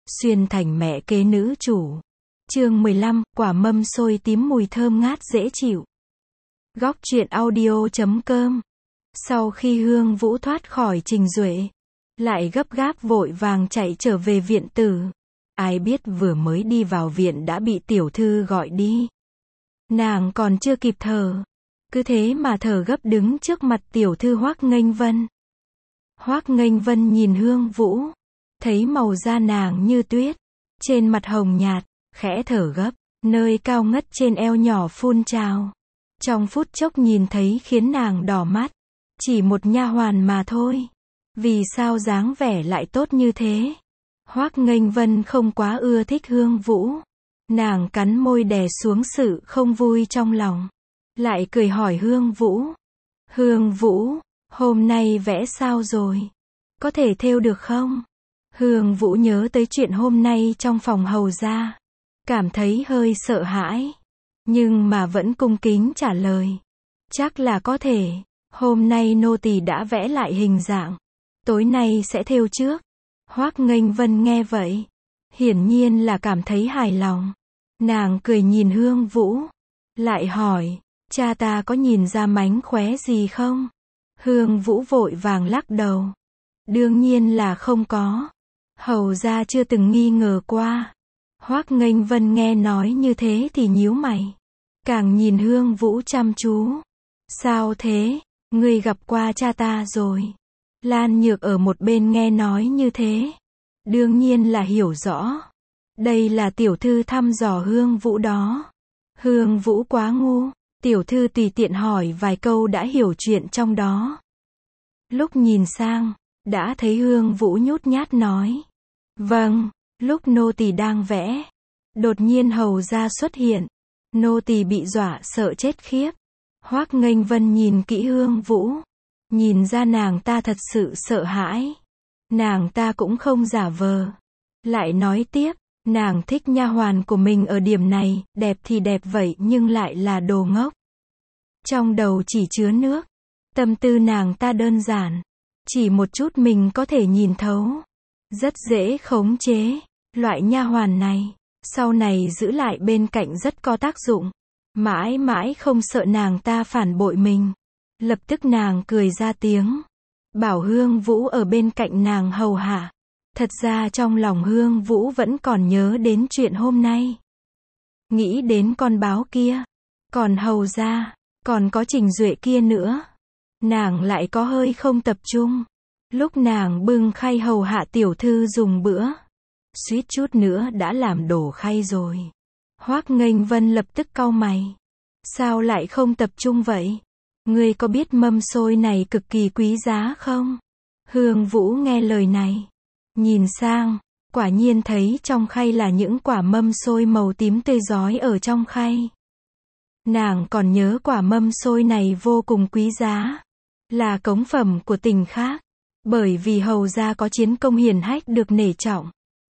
Xuyên thành mẹ kế nữ chủ. Chương 15, quả mâm xôi tím mùi thơm ngát dễ chịu. Góc truyện audio.com. Sau khi Hương Vũ thoát khỏi Trình Duệ, lại gấp gáp vội vàng chạy trở về viện tử. Ai biết vừa mới đi vào viện đã bị tiểu thư gọi đi. Nàng còn chưa kịp thở, cứ thế mà thở gấp đứng trước mặt tiểu thư Hoắc Nghênh Vân. Hoắc Nghênh Vân nhìn Hương Vũ, thấy màu da nàng như tuyết, trên mặt hồng nhạt, khẽ thở gấp, nơi cao ngất trên eo nhỏ phun trào. Trong phút chốc nhìn thấy khiến nàng đỏ mắt. Chỉ một nha hoàn mà thôi, vì sao dáng vẻ lại tốt như thế? Hoắc Nghênh Vân không quá ưa thích Hương Vũ. Nàng cắn môi đè xuống sự không vui trong lòng, lại cười hỏi Hương Vũ. Hương Vũ, hôm nay vẽ sao rồi? Có thể thêu được không? Hương Vũ nhớ tới chuyện hôm nay trong phòng hầu gia, cảm thấy hơi sợ hãi, nhưng mà vẫn cung kính trả lời. Chắc là có thể, hôm nay nô tỳ đã vẽ lại hình dạng, tối nay sẽ thêu trước. Hoắc Nghênh Vân nghe vậy, hiển nhiên là cảm thấy hài lòng. Nàng cười nhìn Hương Vũ, lại hỏi, cha ta có nhìn ra mánh khóe gì không? Hương Vũ vội vàng lắc đầu. Đương nhiên là không có. Hầu gia chưa từng nghi ngờ qua. Hoắc Nghênh Vân nghe nói như thế thì nhíu mày, càng nhìn Hương Vũ chăm chú. Sao thế, ngươi gặp qua cha ta rồi? Lan Nhược ở một bên nghe nói như thế, đương nhiên là hiểu rõ. Đây là tiểu thư thăm dò Hương Vũ đó. Hương Vũ quá ngu, tiểu thư tùy tiện hỏi vài câu đã hiểu chuyện trong đó. Lúc nhìn sang, đã thấy Hương Vũ nhút nhát nói. Vâng, lúc nô tỳ đang vẽ, đột nhiên hầu gia xuất hiện, nô tỳ bị dọa sợ chết khiếp. Hoắc Nghênh Vân nhìn kỹ Hương Vũ, nhìn ra nàng ta thật sự sợ hãi. Nàng ta cũng không giả vờ, lại nói tiếp, nàng thích nha hoàn của mình ở điểm này, đẹp thì đẹp vậy nhưng lại là đồ ngốc. Trong đầu chỉ chứa nước, tâm tư nàng ta đơn giản, chỉ một chút mình có thể nhìn thấu, rất dễ khống chế. Loại nha hoàn này, sau này giữ lại bên cạnh rất có tác dụng, mãi mãi không sợ nàng ta phản bội mình. Lập tức nàng cười ra tiếng, bảo Hương Vũ ở bên cạnh nàng hầu hạ. Thật ra trong lòng Hương Vũ vẫn còn nhớ đến chuyện hôm nay. Nghĩ đến con báo kia, còn hầu gia, còn có Trình Duệ kia nữa. Nàng lại có hơi không tập trung. Lúc nàng bưng khay hầu hạ tiểu thư dùng bữa, suýt chút nữa đã làm đổ khay rồi. Hoắc Nghênh Vân lập tức cau mày. Sao lại không tập trung vậy? Ngươi có biết mâm xôi này cực kỳ quý giá không? Hương Vũ nghe lời này, nhìn sang, quả nhiên thấy trong khay là những quả mâm xôi màu tím tươi rói ở trong khay. Nàng còn nhớ quả mâm xôi này vô cùng quý giá, là cống phẩm của Tình Khác, bởi vì hầu gia có chiến công hiển hách được nể trọng,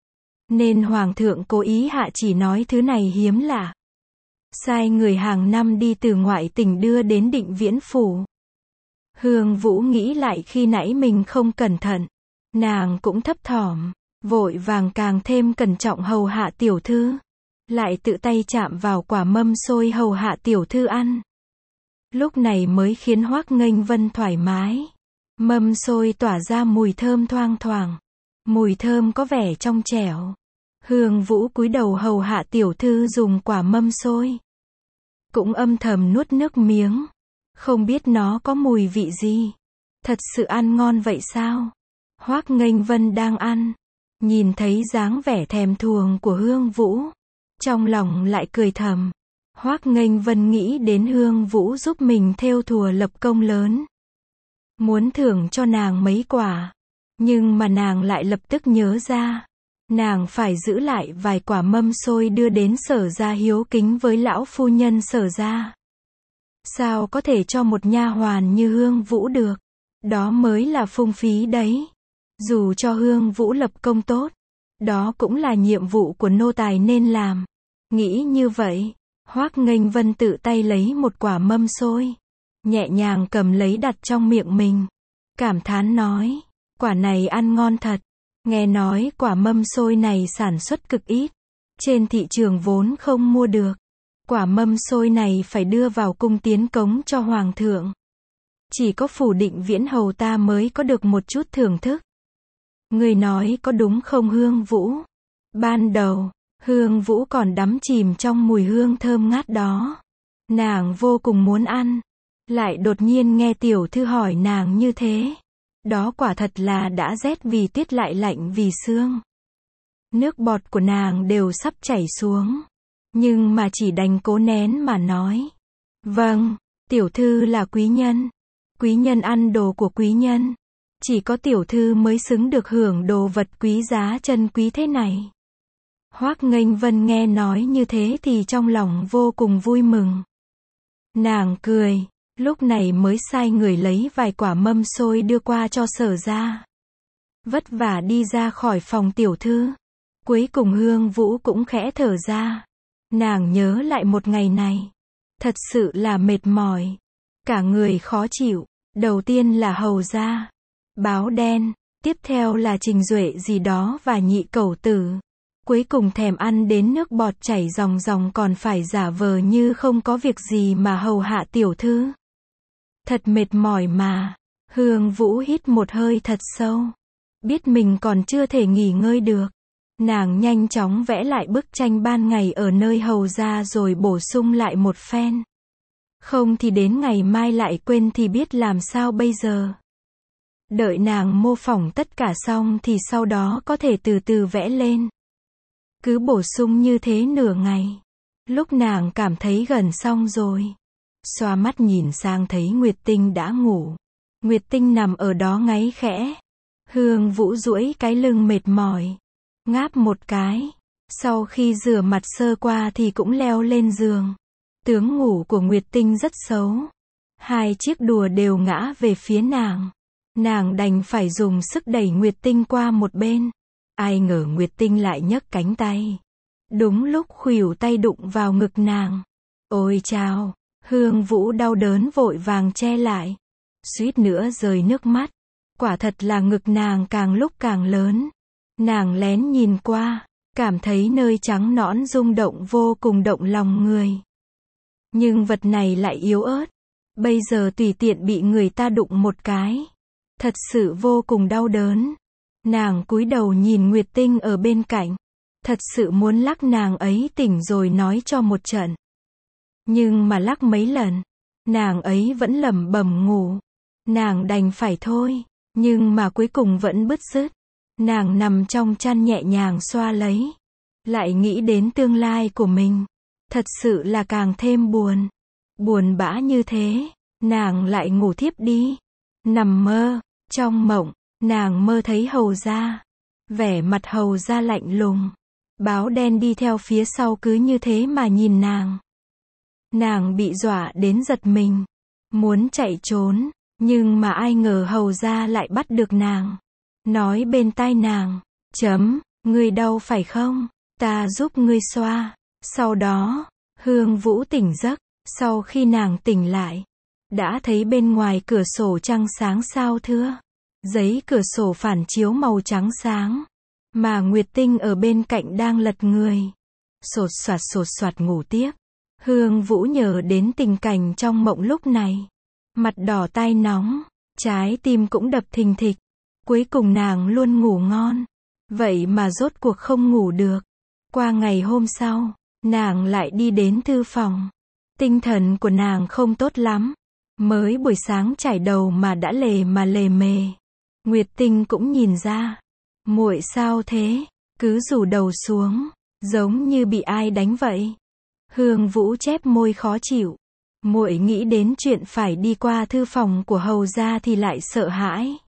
nên hoàng thượng cố ý hạ chỉ nói thứ này hiếm lạ, sai người hàng năm đi từ ngoại tỉnh đưa đến Định Viễn phủ. Hương Vũ nghĩ lại khi nãy mình không cẩn thận, nàng cũng thấp thỏm, vội vàng càng thêm cẩn trọng hầu hạ tiểu thư, lại tự tay chạm vào quả mâm xôi hầu hạ tiểu thư ăn. Lúc này mới khiến Hoắc Nghênh Vân thoải mái. Mâm xôi tỏa ra mùi thơm thoang thoảng, mùi thơm có vẻ trong trẻo. Hương Vũ cúi đầu hầu hạ tiểu thư dùng quả mâm xôi, cũng âm thầm nuốt nước miếng, không biết nó có mùi vị gì. Thật sự ăn ngon vậy sao? Hoắc Nghênh Vân đang ăn, nhìn thấy dáng vẻ thèm thuồng của Hương Vũ, trong lòng lại cười thầm. Hoắc Nghênh Vân nghĩ đến Hương Vũ giúp mình thêu thùa lập công lớn, muốn thưởng cho nàng mấy quả, nhưng mà nàng lại lập tức nhớ ra, nàng phải giữ lại vài quả mâm xôi đưa đến Sở gia hiếu kính với lão phu nhân Sở gia. Sao có thể cho một nha hoàn như Hương Vũ được? Đó mới là phung phí đấy. Dù cho Hương Vũ lập công tốt, đó cũng là nhiệm vụ của nô tài nên làm. Nghĩ như vậy, Hoắc Nghênh Vân tự tay lấy một quả mâm xôi, nhẹ nhàng cầm lấy đặt trong miệng mình, cảm thán nói, quả này ăn ngon thật. Nghe nói quả mâm xôi này sản xuất cực ít. Trên thị trường vốn không mua được. Quả mâm xôi này phải đưa vào cung tiến cống cho hoàng thượng. Chỉ có Phủ Định Viễn hầu ta mới có được một chút thưởng thức. Người nói có đúng không Hương Vũ? Ban đầu, Hương Vũ còn đắm chìm trong mùi hương thơm ngát đó. Nàng vô cùng muốn ăn. Lại đột nhiên nghe tiểu thư hỏi nàng như thế. Đó quả thật là đã rét vì tuyết lại lạnh vì sương. Nước bọt của nàng đều sắp chảy xuống. Nhưng mà chỉ đành cố nén mà nói. Vâng, tiểu thư là quý nhân. Quý nhân ăn đồ của quý nhân. Chỉ có tiểu thư mới xứng được hưởng đồ vật quý giá chân quý thế này. Hoác Nghênh Vân nghe nói như thế thì trong lòng vô cùng vui mừng. Nàng cười, lúc này mới sai người lấy vài quả mâm xôi đưa qua cho Sở gia. Vất vả đi ra khỏi phòng tiểu thư. Cuối cùng Hương Vũ cũng khẽ thở ra. Nàng nhớ lại một ngày này. Thật sự là mệt mỏi. Cả người khó chịu. Đầu tiên là Hầu gia. Báo đen. Tiếp theo là Trình Duệ gì đó và Nhị Cẩu Tử. Cuối cùng thèm ăn đến nước bọt chảy ròng ròng còn phải giả vờ như không có việc gì mà hầu hạ tiểu thư. Thật mệt mỏi mà. Hương Vũ hít một hơi thật sâu. Biết mình còn chưa thể nghỉ ngơi được. Nàng nhanh chóng vẽ lại bức tranh ban ngày ở nơi hầu gia rồi bổ sung lại một phen. Không thì đến ngày mai lại quên thì biết làm sao bây giờ. Đợi nàng mô phỏng tất cả xong thì sau đó có thể từ từ vẽ lên. Cứ bổ sung như thế nửa ngày. Lúc nàng cảm thấy gần xong rồi. Xoa mắt nhìn sang thấy Nguyệt Tinh đã ngủ. Nguyệt Tinh nằm ở đó ngáy khẽ. Hương Vũ duỗi cái lưng mệt mỏi. Ngáp một cái. Sau khi rửa mặt sơ qua thì cũng leo lên giường. Tướng ngủ của Nguyệt Tinh rất xấu. Hai chiếc đùa đều ngã về phía nàng. Nàng đành phải dùng sức đẩy Nguyệt Tinh qua một bên. Ai ngờ Nguyệt Tinh lại nhấc cánh tay. Đúng lúc khuỷu tay đụng vào ngực nàng. Ôi chao! Hương Vũ đau đớn vội vàng che lại. Suýt nữa rơi nước mắt. Quả thật là ngực nàng càng lúc càng lớn. Nàng lén nhìn qua, cảm thấy nơi trắng nõn rung động vô cùng động lòng người. Nhưng vật này lại yếu ớt. Bây giờ tùy tiện bị người ta đụng một cái. Thật sự vô cùng đau đớn. Nàng cúi đầu nhìn Nguyệt Tinh ở bên cạnh. Thật sự muốn lắc nàng ấy tỉnh rồi nói cho một trận. Nhưng mà lắc mấy lần, nàng ấy vẫn lẩm bẩm ngủ. Nàng đành phải thôi, nhưng mà cuối cùng vẫn bứt rứt. Nàng nằm trong chăn nhẹ nhàng xoa lấy. Lại nghĩ đến tương lai của mình. Thật sự là càng thêm buồn. Buồn bã như thế, nàng lại ngủ thiếp đi. Nằm mơ, trong mộng, nàng mơ thấy Hầu gia. Vẻ mặt Hầu gia lạnh lùng. Báo đen đi theo phía sau cứ như thế mà nhìn nàng. Nàng bị dọa đến giật mình. Muốn chạy trốn, nhưng mà ai ngờ Hầu gia lại bắt được nàng. Nói bên tai nàng, ngươi đau phải không? Ta giúp ngươi xoa. Sau đó, Hương Vũ tỉnh giấc. Sau khi nàng tỉnh lại, đã thấy bên ngoài cửa sổ trăng sáng sao thưa. Giấy cửa sổ phản chiếu màu trắng sáng. Mà Nguyệt Tinh ở bên cạnh đang lật người. Sột soạt ngủ tiếp. Hương Vũ nhớ đến tình cảnh trong mộng lúc này. Mặt đỏ tai nóng, trái tim cũng đập thình thịch. Cuối cùng nàng luôn ngủ ngon. Vậy mà rốt cuộc không ngủ được. Qua ngày hôm sau, nàng lại đi đến thư phòng. Tinh thần của nàng không tốt lắm. Mới buổi sáng chải đầu mà đã lề mề. Nguyệt Tinh cũng nhìn ra. Muội sao thế? Cứ rủ đầu xuống, giống như bị ai đánh vậy. Hương Vũ chép môi khó chịu. Muội nghĩ đến chuyện phải đi qua thư phòng của Hầu gia thì lại sợ hãi.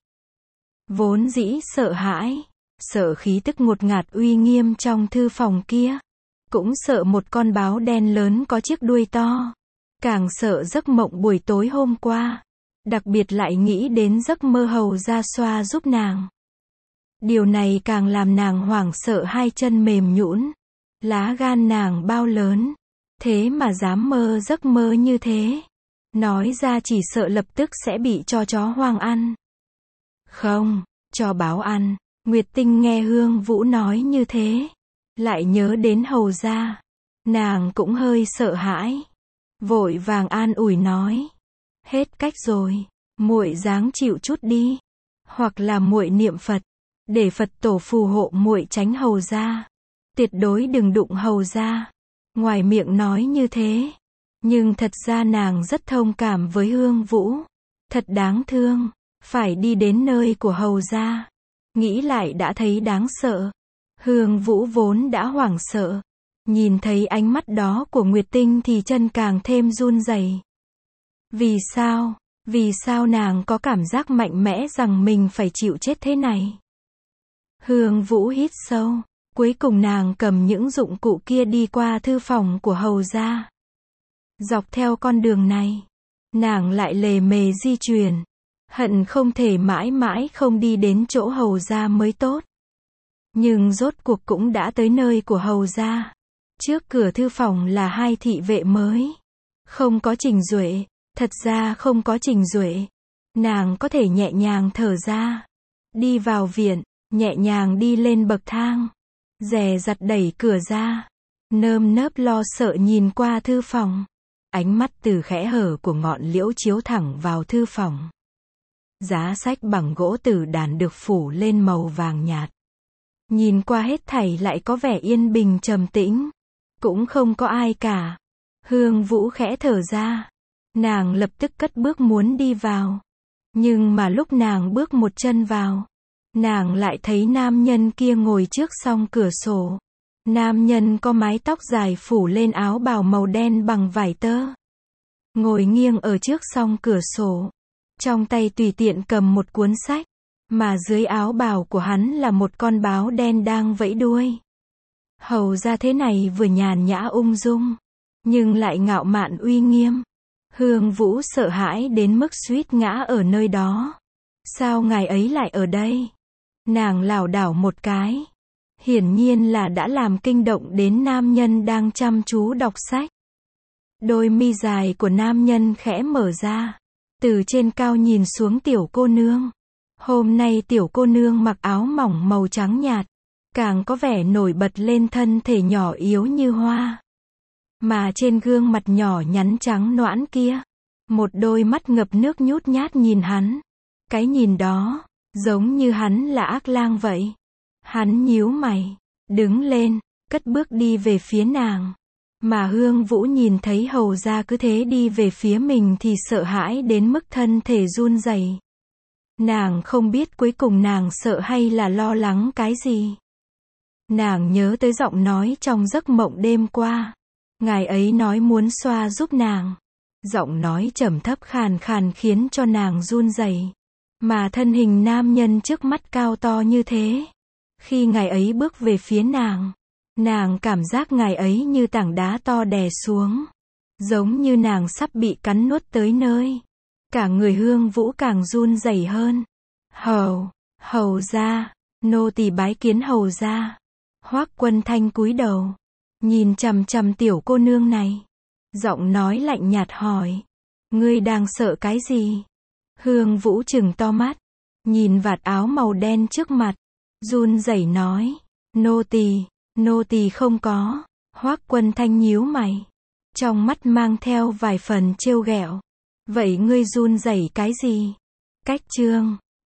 Vốn dĩ sợ hãi, sợ khí tức ngột ngạt uy nghiêm trong thư phòng kia. Cũng sợ một con báo đen lớn có chiếc đuôi to. Càng sợ giấc mộng buổi tối hôm qua. Đặc biệt lại nghĩ đến giấc mơ Hầu gia xoa giúp nàng. Điều này càng làm nàng hoảng sợ hai chân mềm nhũn. Lá gan nàng bao lớn. Thế mà dám mơ giấc mơ như thế. Nói ra chỉ sợ lập tức sẽ bị cho chó hoang ăn. Không, cho báo ăn. Nguyệt Tinh nghe Hương Vũ nói như thế, lại nhớ đến hầu gia, nàng cũng hơi sợ hãi, vội vàng an ủi nói, hết cách rồi, muội ráng chịu chút đi, hoặc là muội niệm Phật, để Phật tổ phù hộ muội tránh hầu gia, tuyệt đối đừng đụng hầu gia. Ngoài miệng nói như thế, nhưng thật ra nàng rất thông cảm với Hương Vũ, thật đáng thương, phải đi đến nơi của hầu gia, nghĩ lại đã thấy đáng sợ. Hương Vũ vốn đã hoảng sợ, nhìn thấy ánh mắt đó của Nguyệt Tinh thì chân càng thêm run rẩy. Vì sao? Vì sao nàng có cảm giác mạnh mẽ rằng mình phải chịu chết thế này? Hương Vũ hít sâu, cuối cùng nàng cầm những dụng cụ kia đi qua thư phòng của hầu gia. Dọc theo con đường này, nàng lại lề mề di chuyển, hận không thể mãi mãi không đi đến chỗ hầu gia mới tốt. Nhưng rốt cuộc cũng đã tới nơi của hầu gia. Trước cửa thư phòng là hai thị vệ mới. Không có Trình Duệ, thật ra không có Trình Duệ. Nàng có thể nhẹ nhàng thở ra. Đi vào viện, nhẹ nhàng đi lên bậc thang. Dè dặt đẩy cửa ra. Nơm nớp lo sợ nhìn qua thư phòng. Ánh mắt từ khẽ hở của ngọn liễu chiếu thẳng vào thư phòng. Giá sách bằng gỗ tử đàn được phủ lên màu vàng nhạt. Nhìn qua hết thảy lại có vẻ yên bình trầm tĩnh. Cũng không có ai cả. Hương Vũ khẽ thở ra. Nàng lập tức cất bước muốn đi vào. Nhưng mà lúc nàng bước một chân vào, nàng lại thấy nam nhân kia ngồi trước song cửa sổ. Nam nhân có mái tóc dài phủ lên áo bào màu đen bằng vải tơ. Ngồi nghiêng ở trước song cửa sổ. Trong tay tùy tiện cầm một cuốn sách. Mà dưới áo bào của hắn là một con báo đen đang vẫy đuôi. Hầu ra thế này vừa nhàn nhã ung dung, nhưng lại ngạo mạn uy nghiêm. Hương Vũ sợ hãi đến mức suýt ngã ở nơi đó. Sao ngài ấy lại ở đây? Nàng lảo đảo một cái. Hiển nhiên là đã làm kinh động đến nam nhân đang chăm chú đọc sách. Đôi mi dài của nam nhân khẽ mở ra. Từ trên cao nhìn xuống tiểu cô nương. Hôm nay tiểu cô nương mặc áo mỏng màu trắng nhạt. Càng có vẻ nổi bật lên thân thể nhỏ yếu như hoa. Mà trên gương mặt nhỏ nhắn trắng nõn kia, một đôi mắt ngập nước nhút nhát nhìn hắn. Cái nhìn đó, giống như hắn là ác lang vậy. Hắn nhíu mày, đứng lên, cất bước đi về phía nàng. Mà Hương Vũ nhìn thấy hầu gia cứ thế đi về phía mình thì sợ hãi đến mức thân thể run rẩy. Nàng không biết cuối cùng nàng sợ hay là lo lắng cái gì. Nàng nhớ tới giọng nói trong giấc mộng đêm qua. Ngài ấy nói muốn xoa giúp nàng. Giọng nói trầm thấp khàn khàn khiến cho nàng run rẩy. Mà thân hình nam nhân trước mắt cao to như thế. Khi ngài ấy bước về phía nàng, nàng cảm giác ngài ấy như tảng đá to đè xuống. Giống như nàng sắp bị cắn nuốt tới nơi. Cả người Hương Vũ càng run rẩy hơn. Hầu gia, nô tỳ bái kiến hầu gia. Hoắc Quân Thanh cúi đầu, nhìn chằm chằm tiểu cô nương này. Giọng nói lạnh nhạt hỏi, ngươi đang sợ cái gì? Hương Vũ trừng to mắt, nhìn vạt áo màu đen trước mặt, run rẩy nói, nô tỳ không có. Hoắc Quân Thanh nhíu mày, trong mắt mang theo vài phần trêu ghẹo. Vậy ngươi run rẩy cái gì? Cách chương